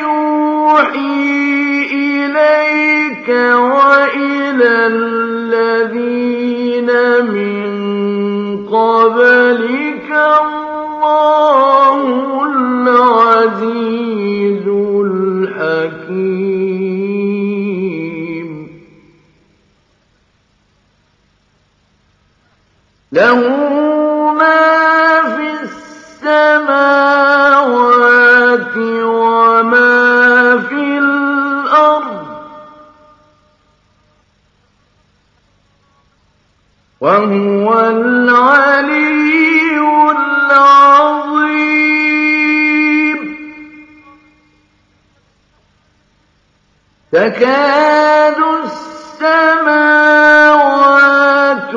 يُوحِي إِلَيْكَ وَإِلَى الَّذِينَ مِن قَبْلِكَ اللَّهُ الْعَزِيزُ الْحَكِيمُ لَهُ مَا فِي السَّمَاوَاتِ وَمَا فِي الْأَرْضِ وَهُوَ الْعَلِيُّ الْعَظِيمُ تَكَادُ السَّمَاوَاتُ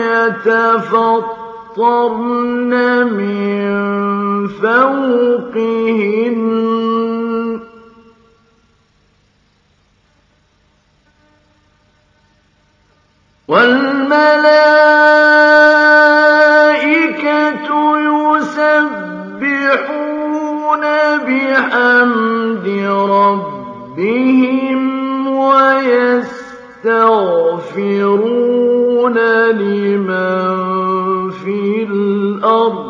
يَتَفَطَّرْنَ مِن فَوْقِهِنَّ وَالْمَلَائِكَةُ يُسَبِّحُونَ بِحَمْدِ رَبِّهِمْ وَيَسْتَغْفِرُونَ لِمَن فِي الْأَرْضِ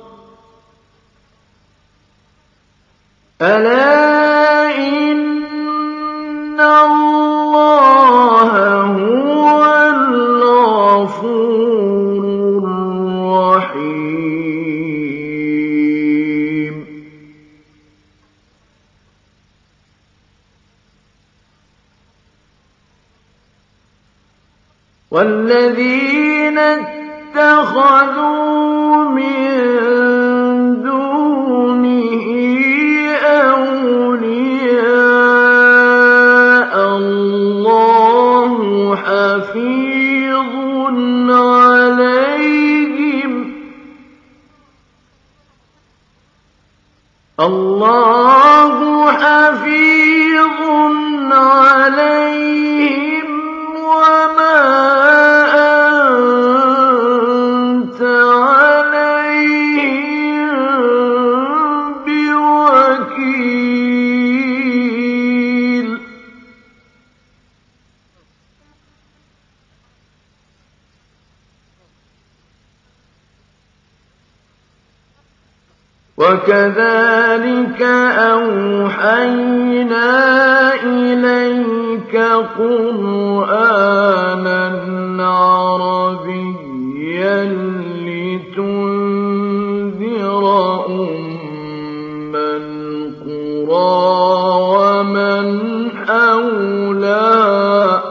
أَلَا إِنَّ اللَّهَ هُوَ الْغَفُورُ الرَّحِيمُ وَالَّذِينَ اتَّخَذُوا مِن دُونِهِ أَوْلِيَاءَ اللَّهُ حَفِيظٌ عَلَيْهِمْ وَمَا أَنتَ عَلَيْهِم بِوَكِيلٍ وَكَذَلِكَ أَوْحَيْنَا إِلَيْكَ قُرْآنًا عَرَبِيًّا لِّتُنذِرَ أُمَّ الْقُرَىٰ وَمَنْ حَوْلَهَا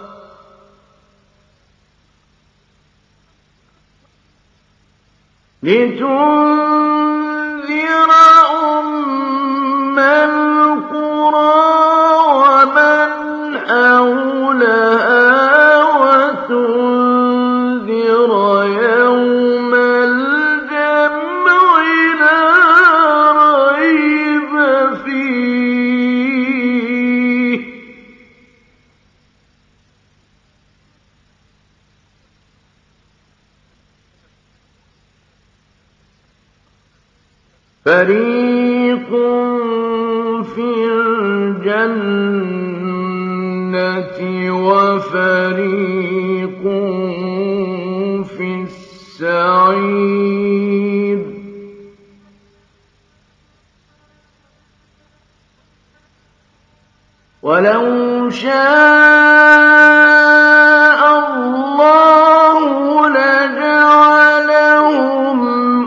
وَتُنذِرَ يَوْمَ الْجَمْعِ لَا رَيْبَ فِيهِ فَرِيقٌ فِي الْجَنَّةِ وَفَرِيقٌ فِي السَّعِيرِ وَلَوْ شَاءَ اللَّهُ لَجَعَلَهُمْ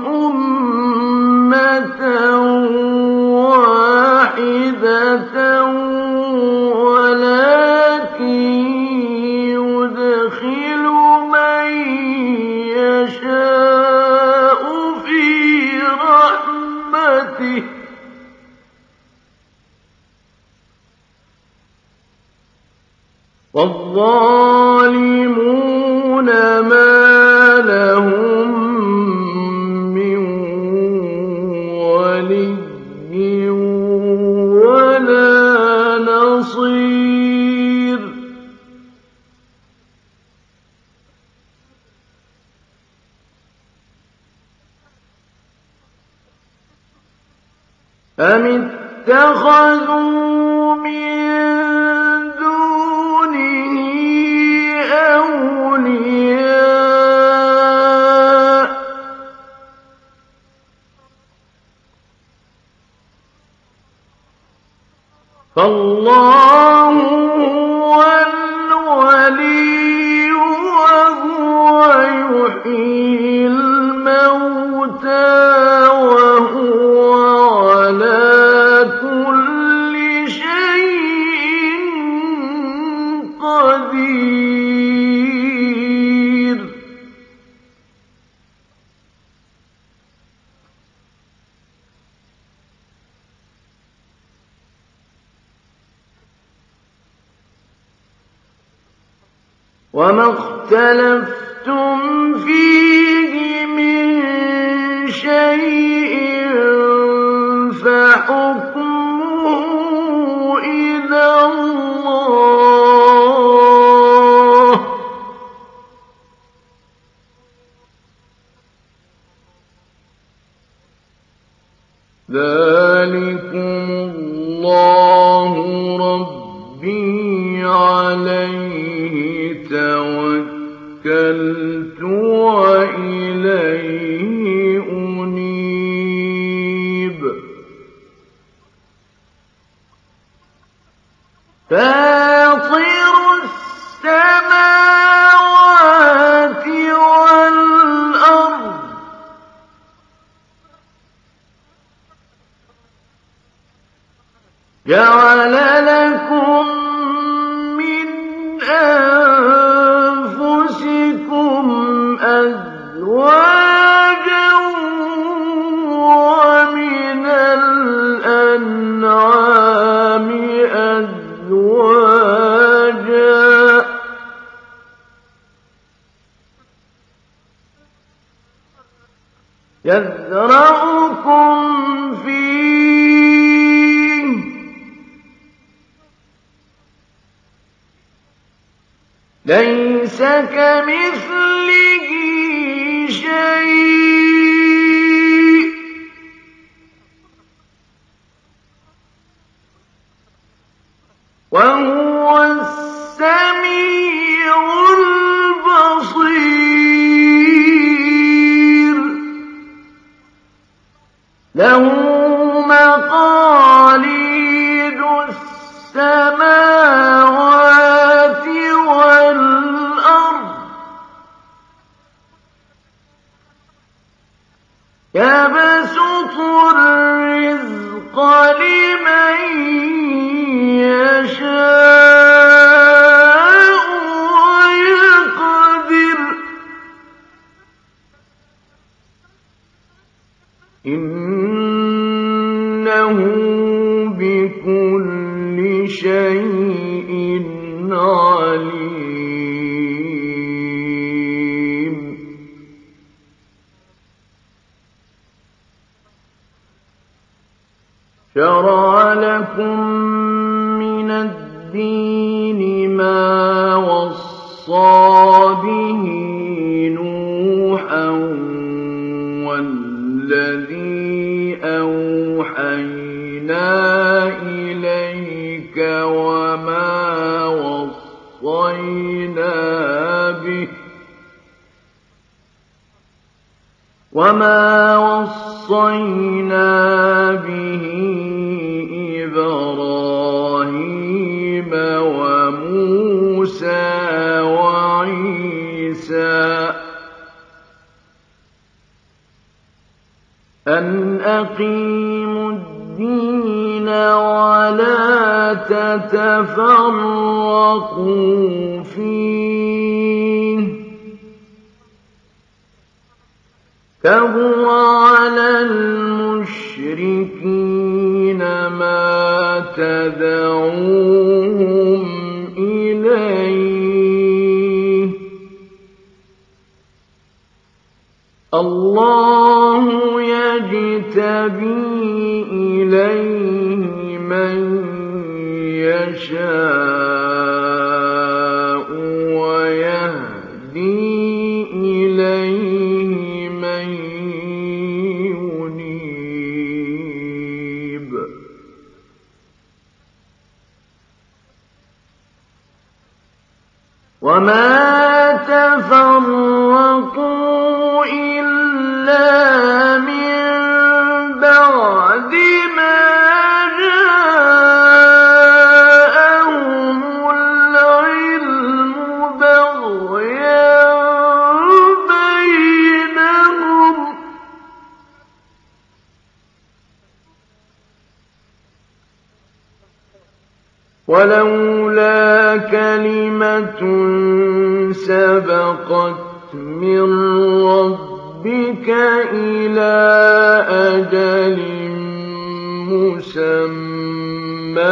أُمَّةً وَاحِدَةً وَلَٰكِن يُدْخِلُ مَن يَشَاءُ فِي رَحْمَتِهِ ۚ وَالظَّالِمُونَ مَا لَهُم مِّن وَلِيٍّ وَلَا نَصِيرٍ أَمِ اتَّخَذُوا مِن دُونِهِ أَوْلِيَاءَ فَاللَّهُ هُوَ الْوَلِيُّ وَهُوَ يُحْيِي الْمَوْتَىٰ وَهُوَ عَلَىٰ كُلِّ شَيْءٍ قَدِيرٌ وَمَا اخْتَلَفْتُمْ فِيهِ مِن شَيْءٍ فَحُكْمُهُ إِلَى اللَّهِ ۚ ذَٰلِكُمُ اللَّهُ رَبِّي عَلَيْهِ تَوَكَّلْتُ وَإِلَيْهِ أُنِيبُ فَاطِرُ السَّمَاوَاتِ وَالْأَرْضِ جَعَلَ لَكُم مِّنْ أَنفُسِكُمْ أَزْوَاجًا وَمِنَ الْأَنْعَامِ أَزْوَاجًا ۖ يَذْرَؤُكُمْ فِيهِ ۚ لَيْسَ كَمِثْلِهِ شَيْءٌ ۖ وَهُوَ السَّمِيعُ الْبَصِيرُ لَهُ مَقَالِيدُ السَّمَاوَاتِ وَالْأَرْضِ يَبْسُطُ الرِّزْقَ لِمَن يَشَاءُ وَيَقْدِرُ ۚ إِنَّهُ بِكُلِّ شَيْءٍ عَلِيمٌ شَرَعَ لَكُم مِّنَ الدِّينِ مَا وَصَّىٰ بِهِ نُوحًا وَالَّذِي أَوْحَيْنَا إِلَيْكَ وَمَا وَصَّيْنَا بِهِ إِبْرَاهِيمَ وَمُوسَىٰ وَعِيسَىٰ أَنْ أَقِيمُوا الدِّينَ وَلَا تَتَفَرَّقُوا فِيهِ ۚ كَبُرَ عَلَى الْمُشْرِكِينَ مَا تَدْعُوهُمْ إِلَيْهِ ۚ اللَّهُ يَجْتَبِي إِلَيْهِ مَن يَشَاءُ وَيَهْدِي إِلَيْهِ مَن يُنِيبُ وما تفرقوا إلا من بعد ما جاءهم العلم بغيا بينهم ولولا كلمة سبقت من ربك إلى أجل مسمى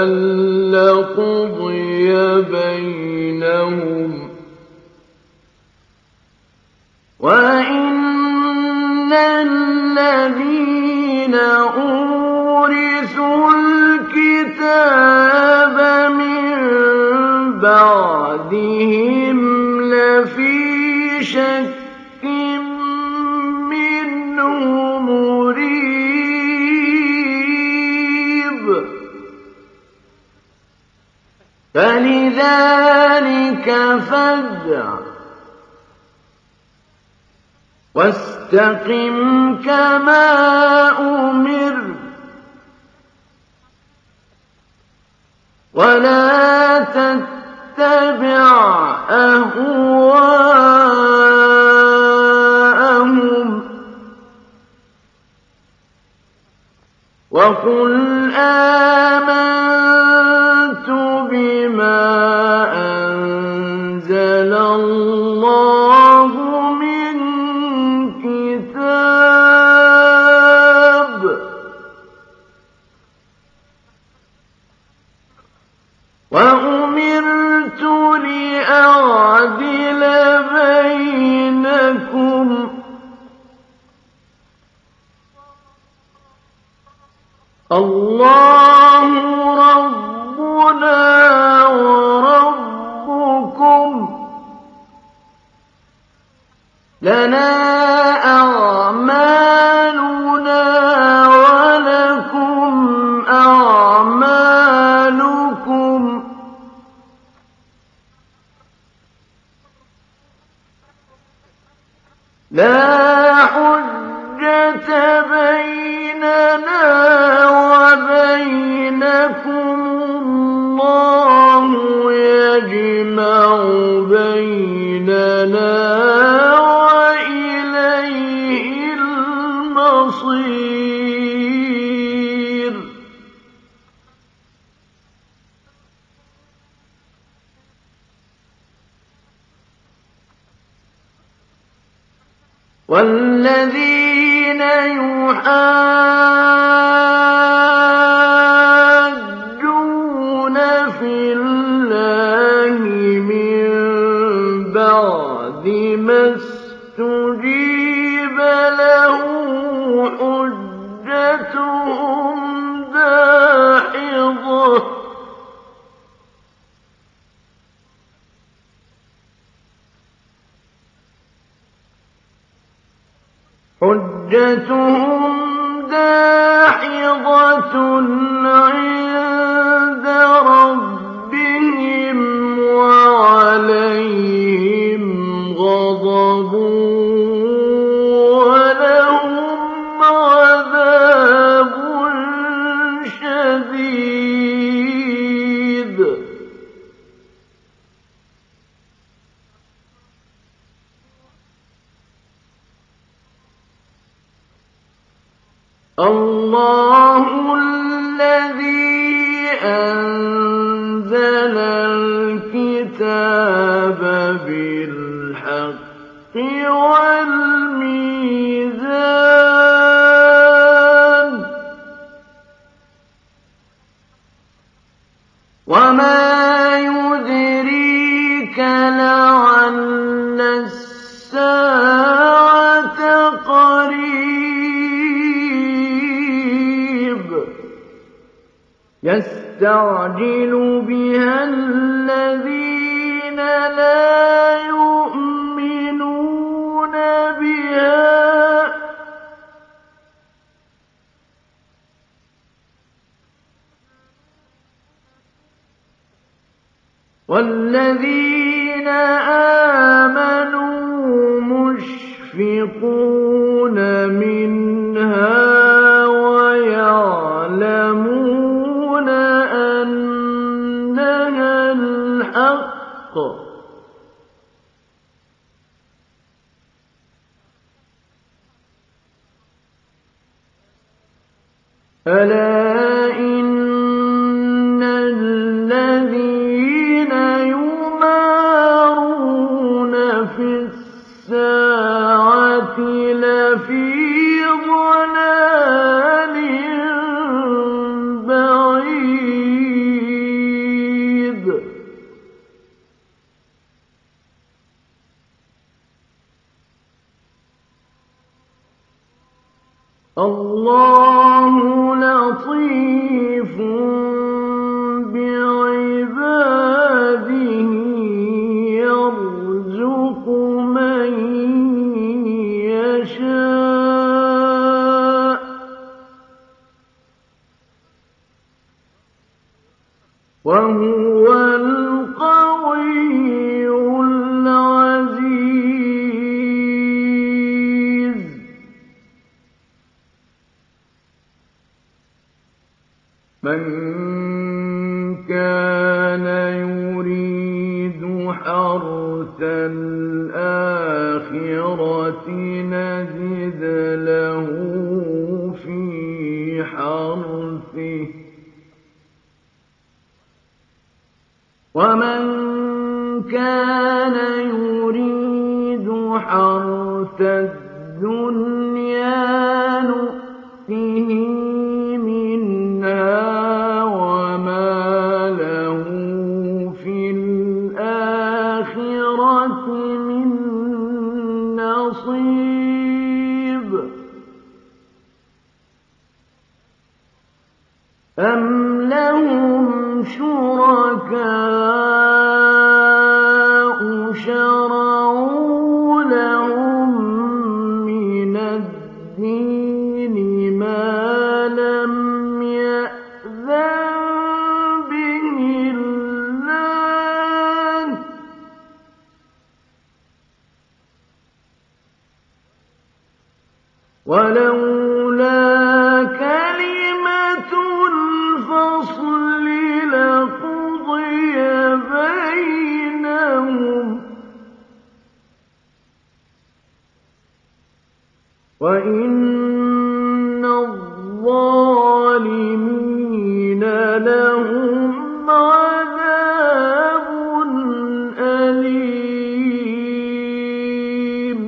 لقضي بينهم وإن الذين أورثوا الكتاب من بعدهم لفي شك منه مريب فلذلك فادع واستقم كما أمرت ولا تتبع أهواءهم وقل آمنت بما أنزل الله من كتاب وأمرت لأعدل بينكم الله ربنا وربكم لنا أعمالنا ولكم أعمالكم لا حجة بيننا وبينكم الله يجمع بيننا وإليه المصير والذين يحاجون في الله من بعد ما استجيب له حجتهم داحضة عند ربهم وعليهم غضب ولهم عذاب شديد الله الذي أنزل الكتاب بالحق والميزان وما يدريك لعل الساعة قريب يستعجل بها الذين لا يؤمنون بها والذين آمنوا مشفقون منها ويعلمون أنها الحق ألا إن الذين يمارون في الساعة لفي ضلال بعيد الله لطيف بعباده يرزق من يشاء وهو القوي العزيز من كان يريد حرث الآخرة نزد له في حرثه ومن كان يريد حرث الدنيا نؤته منها وما له في الآخرة من نصيب أم لهم شركاء شرعوا لهم من الدين ما لم يأذن به الله ولولا كلمة الفصل لقضي بينهم وإن الظالمين لهم عذاب أليم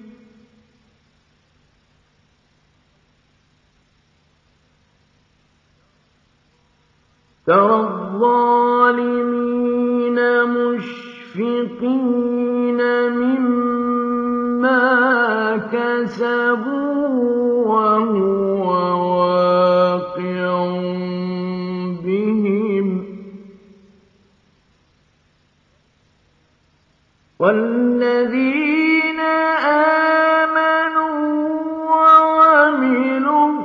ترى الظالمين مشفقين مما كسبوا وهو واقع بهم والذين آمنوا وعملوا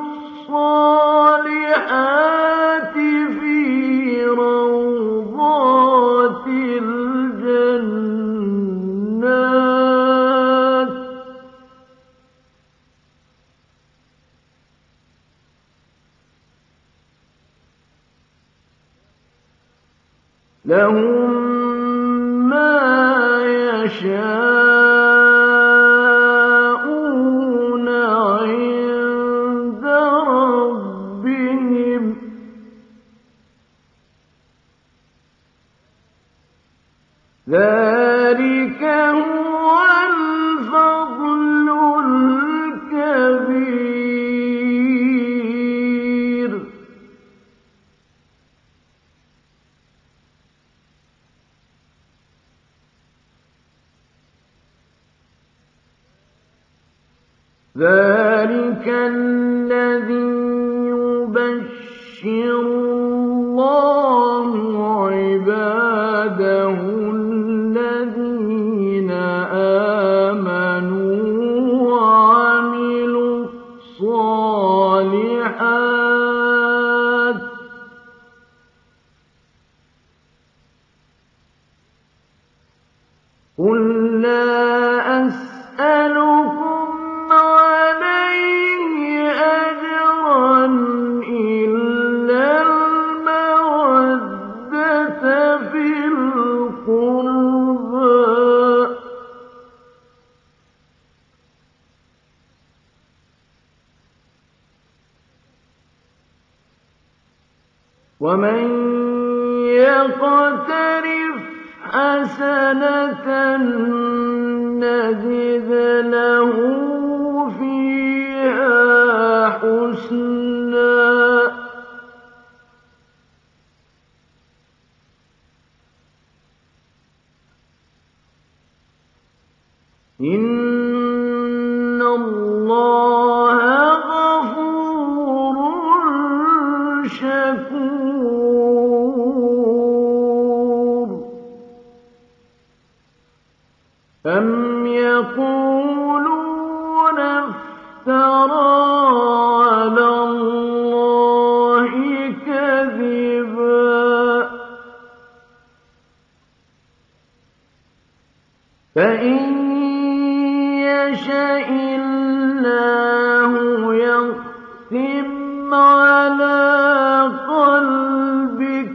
الصالحات في روضات الجنات لهم ما يشاءون عند ربهم ذلك هو الفضل الكبير ذلك الذي يبشر الله عباده الذين آمنوا وعملوا الصالحات قُل لَّا أَسْأَلُكُمْ عَلَيْهِ أَجْرًا إِلَّا الْمَوَدَّةَ فِي الْقُرْبَىٰ ۗ وَمَن يَقْتَرِفْ حَسَنَةً نَّزِدْ لَهُ فِيهَا حُسْنًا ۚ إِنَّ اللَّهَ غَفُورٌ شَكُورٌ. أَمْ يَقُولُونَ افْتَرَىٰ عَلَى اللَّهِ كَذِبًا ۖ فَإِن يَشَإِ اللَّهُ يَخْتِمْ عَلَىٰ قَلْبِكَ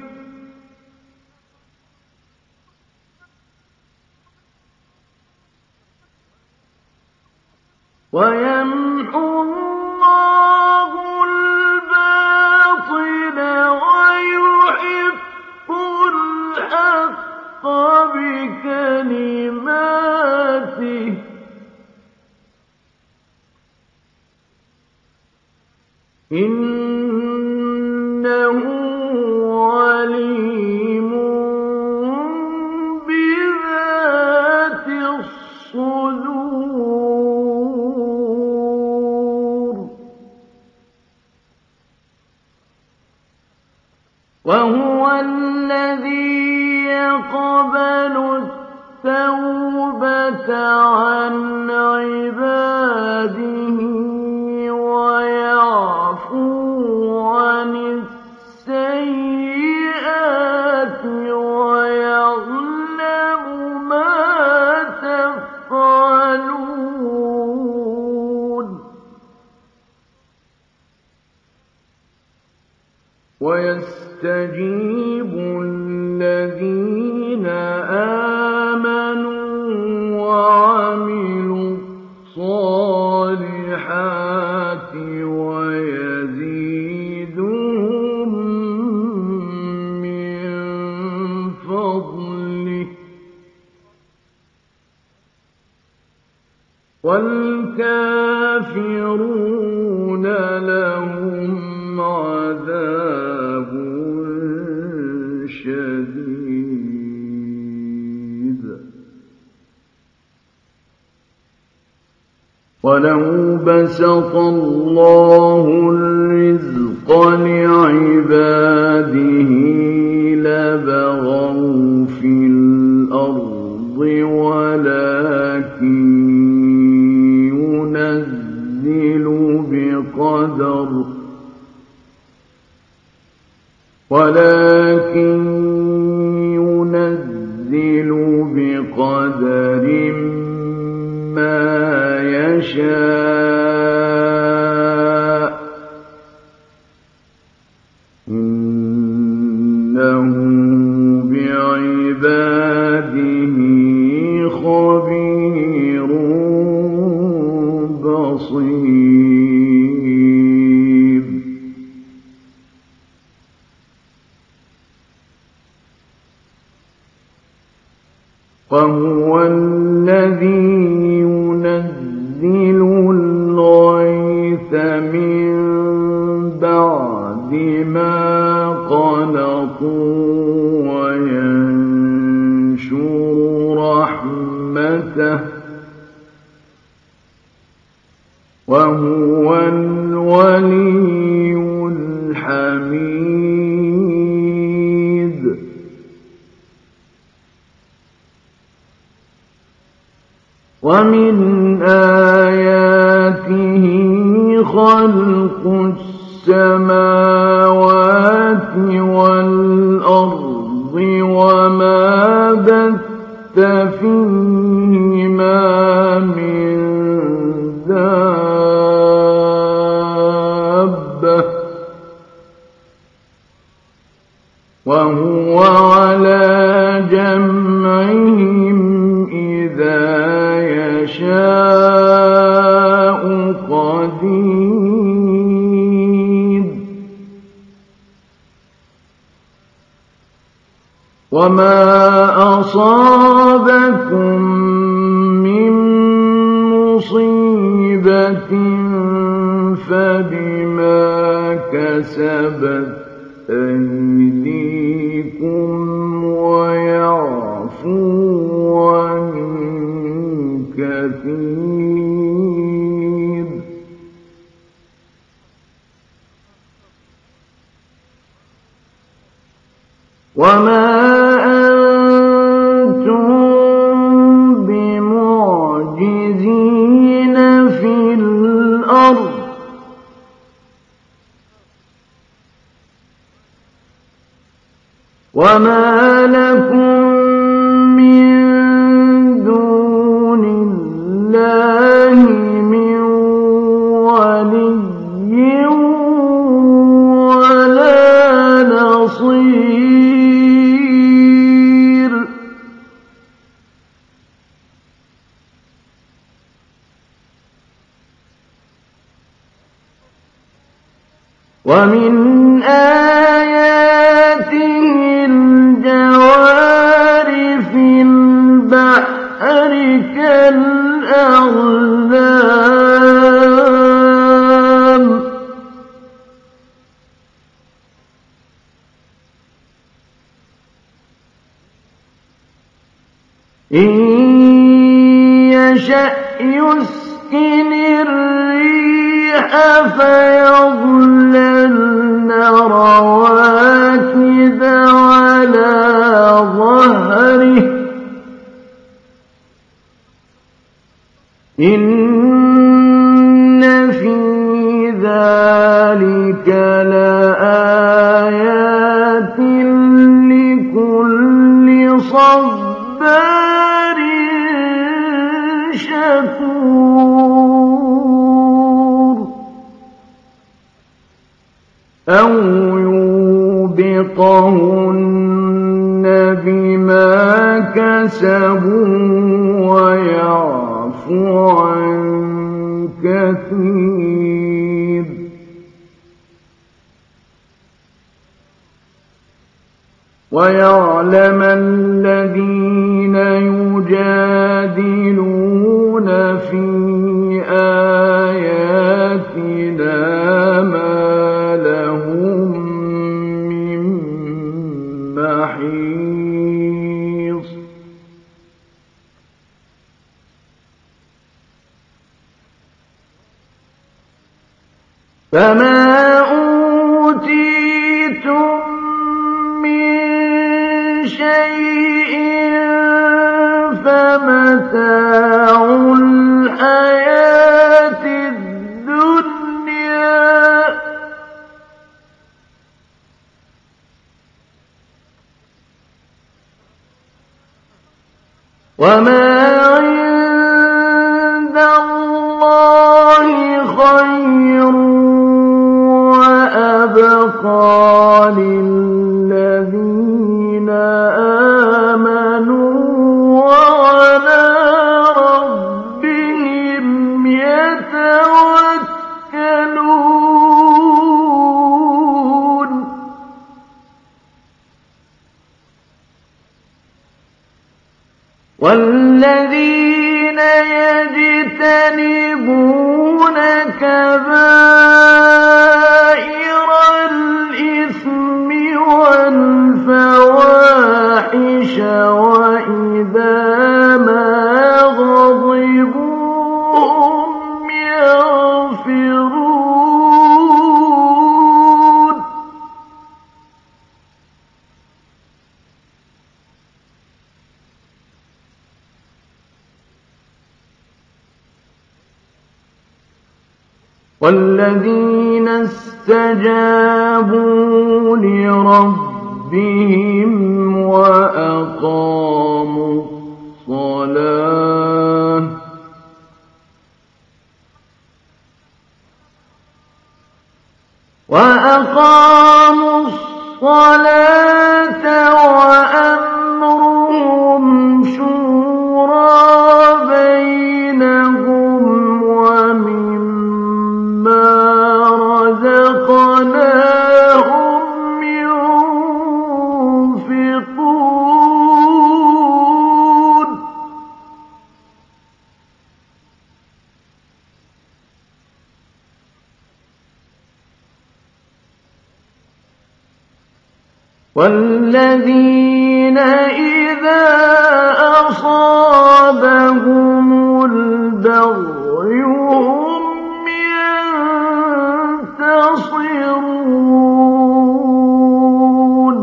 وَيَمْحُو اللَّهُ الْبَاطِلَ وَيُحِقُّ الْحَقَّ بِكَلِمَاتِهِ ۚ إِنَّهُ عَلِيمٌ بِذَاتِ الصُّدُورِ. وَهُوَ الَّذِي يَقْبَلُ التَّوْبَةَ عَنْ عِبَادِهِ وَيَعْفُو عَنِ السَّيِّئَاتِ وَيَعْلَمُ مَا تَفْعَلُونَ. وَيَسْتَجِيبُ الَّذِينَ آمَنُوا وَعَمِلُوا الصَّالِحَاتِ وَيَزِيدُهُم مِّن فَضْلِهِ ۚ وَالْكَافِرُونَ لَهُمْ عَذَابٌ شَدِيدٌ. وَلَوْ بَسَطَ اللَّهُ الرِّزْقَ لِعِبَادِهِ لَبَغَوْا فِي الْأَرْضِ وَلَٰكِن يُنَزِّلُ بِقَدَرٍ مَّا يَشَاءُ ۚ إِنَّهُ بِعِبَادِهِ خَبِيرٌ بَصِيرٌ. وَهُوَ الَّذِي يُنَزِّلُ الْغَيْثَ مِن بَعْدِ مَا قَنَطُوا وَيَنشُرُ رَحْمَتَهُ ۚ وَهُوَ الْوَلِيُّ الْحَمِيدُ. وَمِنْ آيَاتِهِ خَلْقُ السَّمَاوَاتِ وَالْأَرْضِ وَمَا بَثَّ فِيهِ وعلى جمعهم إذا يشاء قدير وما أصابكم من مصيبة فبما كسبت أيديكم ويعفو عن كثير وما أنتم بمعجزين في الأرض وما لكم من دون الله من ولي ولا نصير ومن آياته الجوار في البحر كالأعلام إن يشأ يسكن الريح فيظللن رواكد على ظهره إن في ذلك لآيات لكل صبار شكور أو يوبقهن بما كسبوا ويعفو عن كثير ويعلم الذين يجادلون في آياتنا ما لهم من محيص فما أوتيتم من شيء فمتاع الحياة الدنيا وما عند الله خير وأبقى للذين آمنوا وعلى ربهم يتوكلون والذين يجتنبون كبائر الإثم والفواحش وإذا ما غضبوا هم يغفرون والذين استجابوا لربهم وأقاموا الصلاة والذين إذا أصابهم البغي هم ينتصرون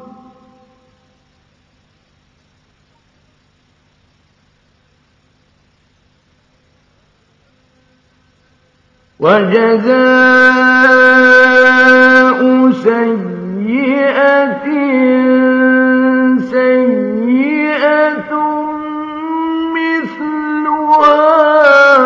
وجزاء سيئة سيئة مثلها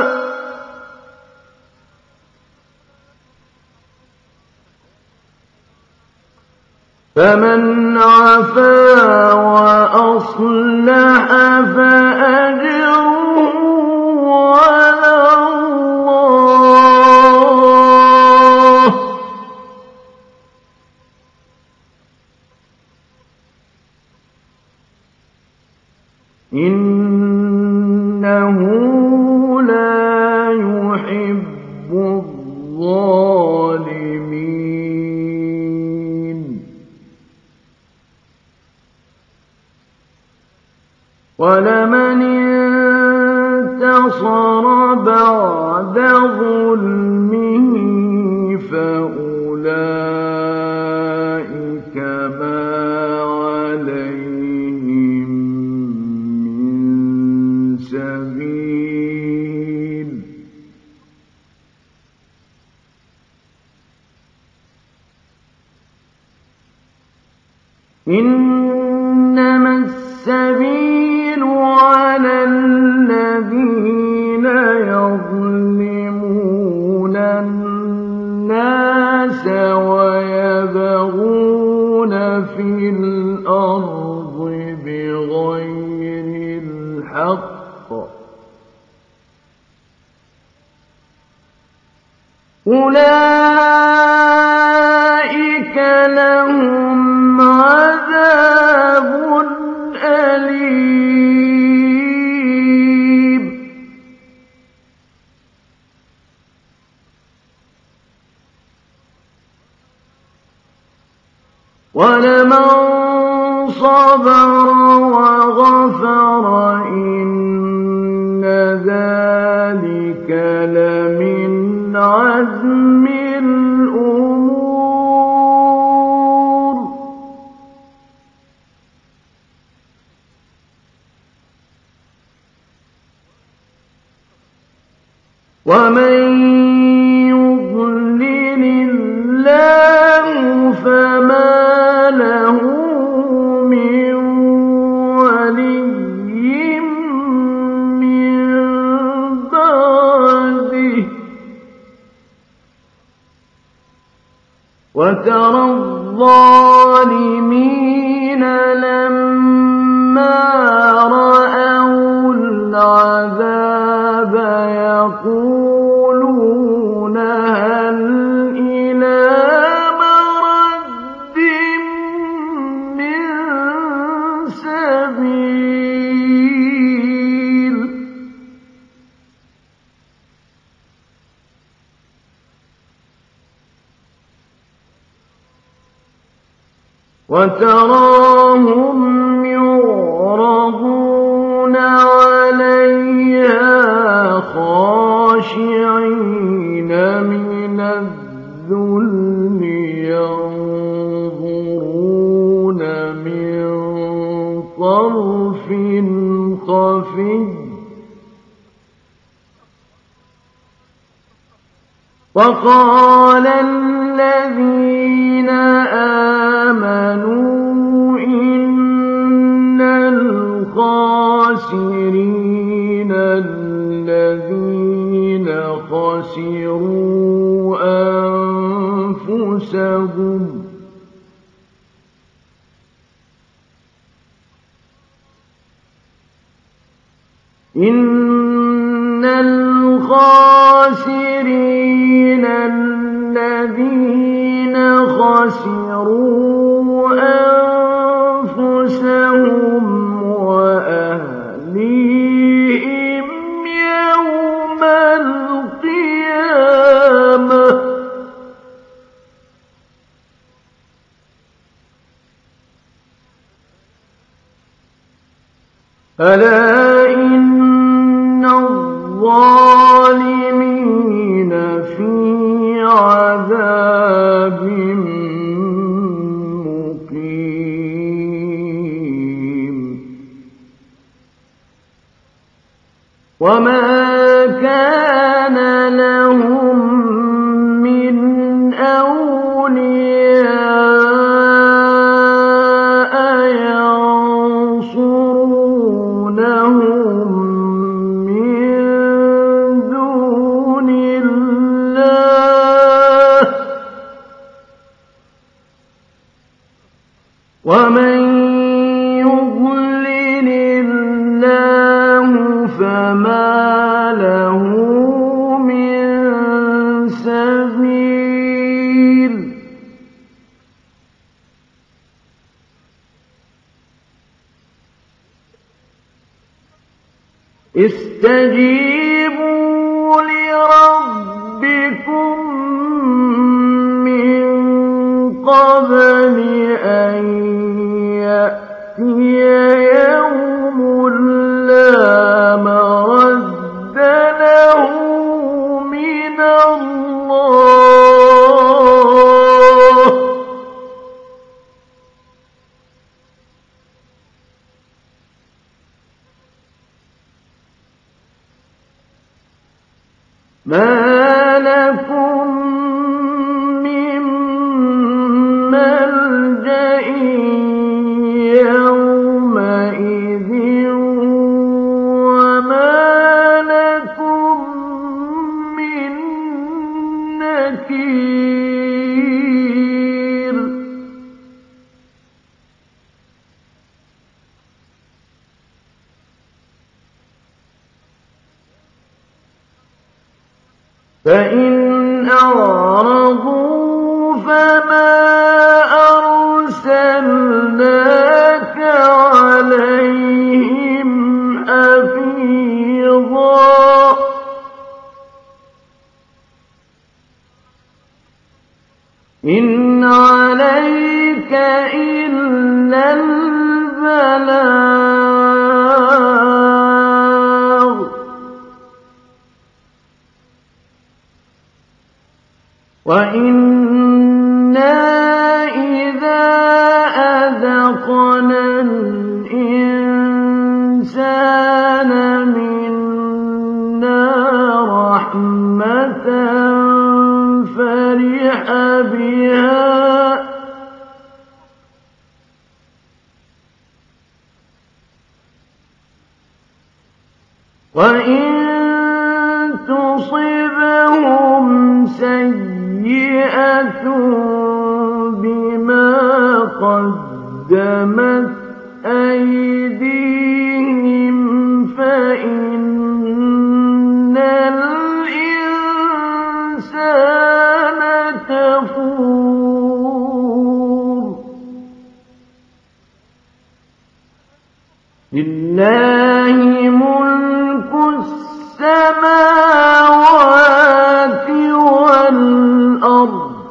فمن عفا وأصلح فأجره على الله إنه لا يحب الظالمين ولمن انتصر بعد ظلمه فأولئك ما عليهم من سبيل إنما السبيل على الذين يظلمون الناس ويبغون في الأرض بغير الحق أولئك لهم عذاب أليم ولمن صبر وغفر إن ذلك لمن عزم الأمور ومن يضلل الله فما له من ولي من بعده وترى الظالمين لما رأوا العذاب يقولون هل إلى مرد من سبيل وتراهم يعرضون عليها خاشعين من الذل ينظرون من طرف خفي وقال الذين آمنوا إن الخاسرين الذين خسروا أنفسهم إن الخاسرين الذين خسروا أنفسهم وأهليهم يوم القيامة ألا إن الظالمين في عذاب مقيم وما كان لهم من أولياء ينصرونهم من دون الله ومن يضلل الله فما له من سبيل استجيبوا لربكم من قبل أن يأتي يوم لا مرد له من الله ما لكم من ملجأ يومئذ وما لكم من نكير فإن أعرضوا فما أرسلناك عليهم حفيظا إن عليك إلا البلاغ وإنا إذا أذقنا الإنسان منا رحمة فرح بها وإن تصبهم سيئة بما قدمت أيديهم فإن الإنسان كفور لله ملك السماوات والأرض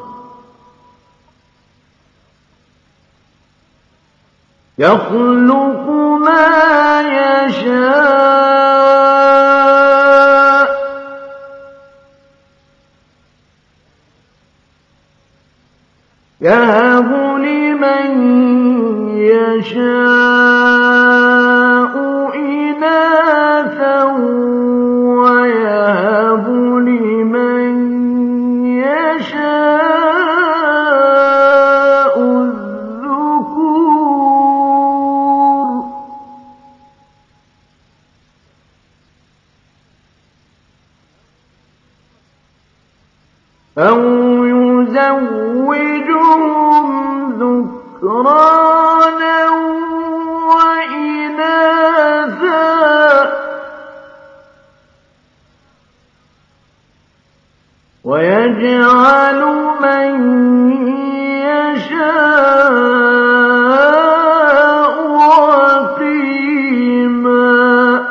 يخلق ما يشاء يهب لمن يشاء إناثا ويهب لمن يشاء الذكور أو يزوجهم ذكرانا وإناثا ويجعل من يشاء عقيما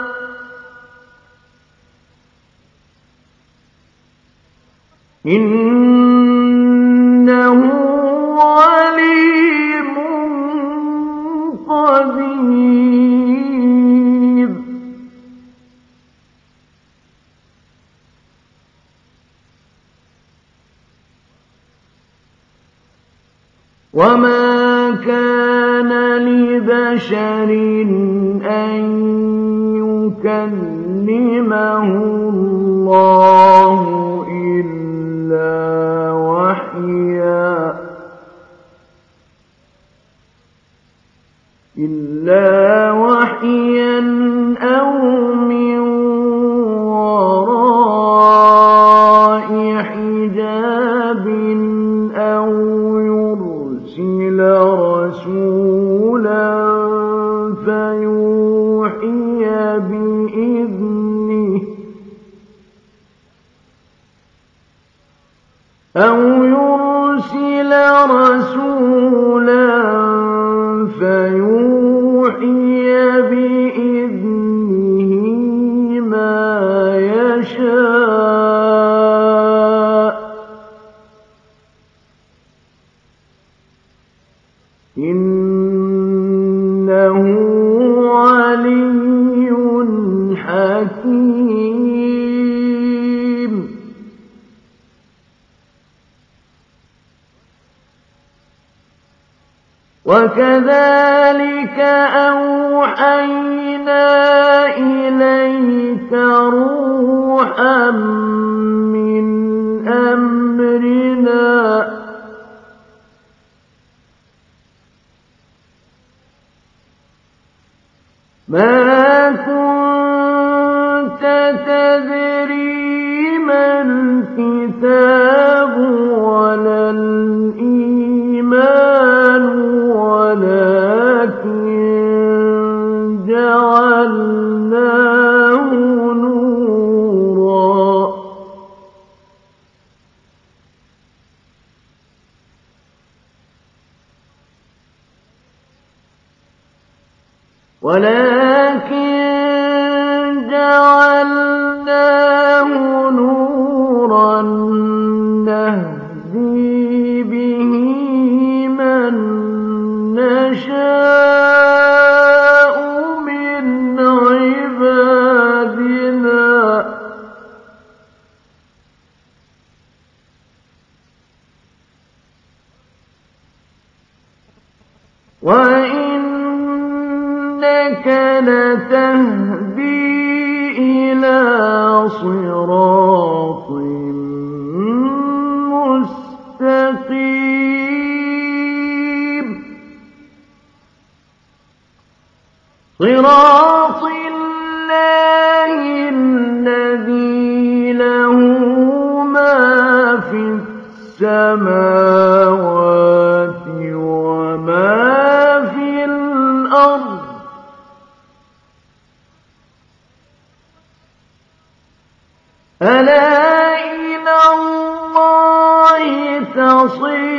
إنه عليم قدير وما كان لبشر أن يكلمه الله إلا وحيا أو من وراء حجاب أو يرسل رسولا فيوحي بإذنه ما يشاء إنه علي حكيم. وكذلك أوحينا إليك روحا من أمرنا ما كنت تدري ما الكتاب ولا الإيمان ولكن جعلناه نورا نهدي به من نشاء من عبادنا وإنك لتهدي إلى صراط مستقيم صراط الله الذي له ما في السماوات وما في الأرض ألا إلى الله تصير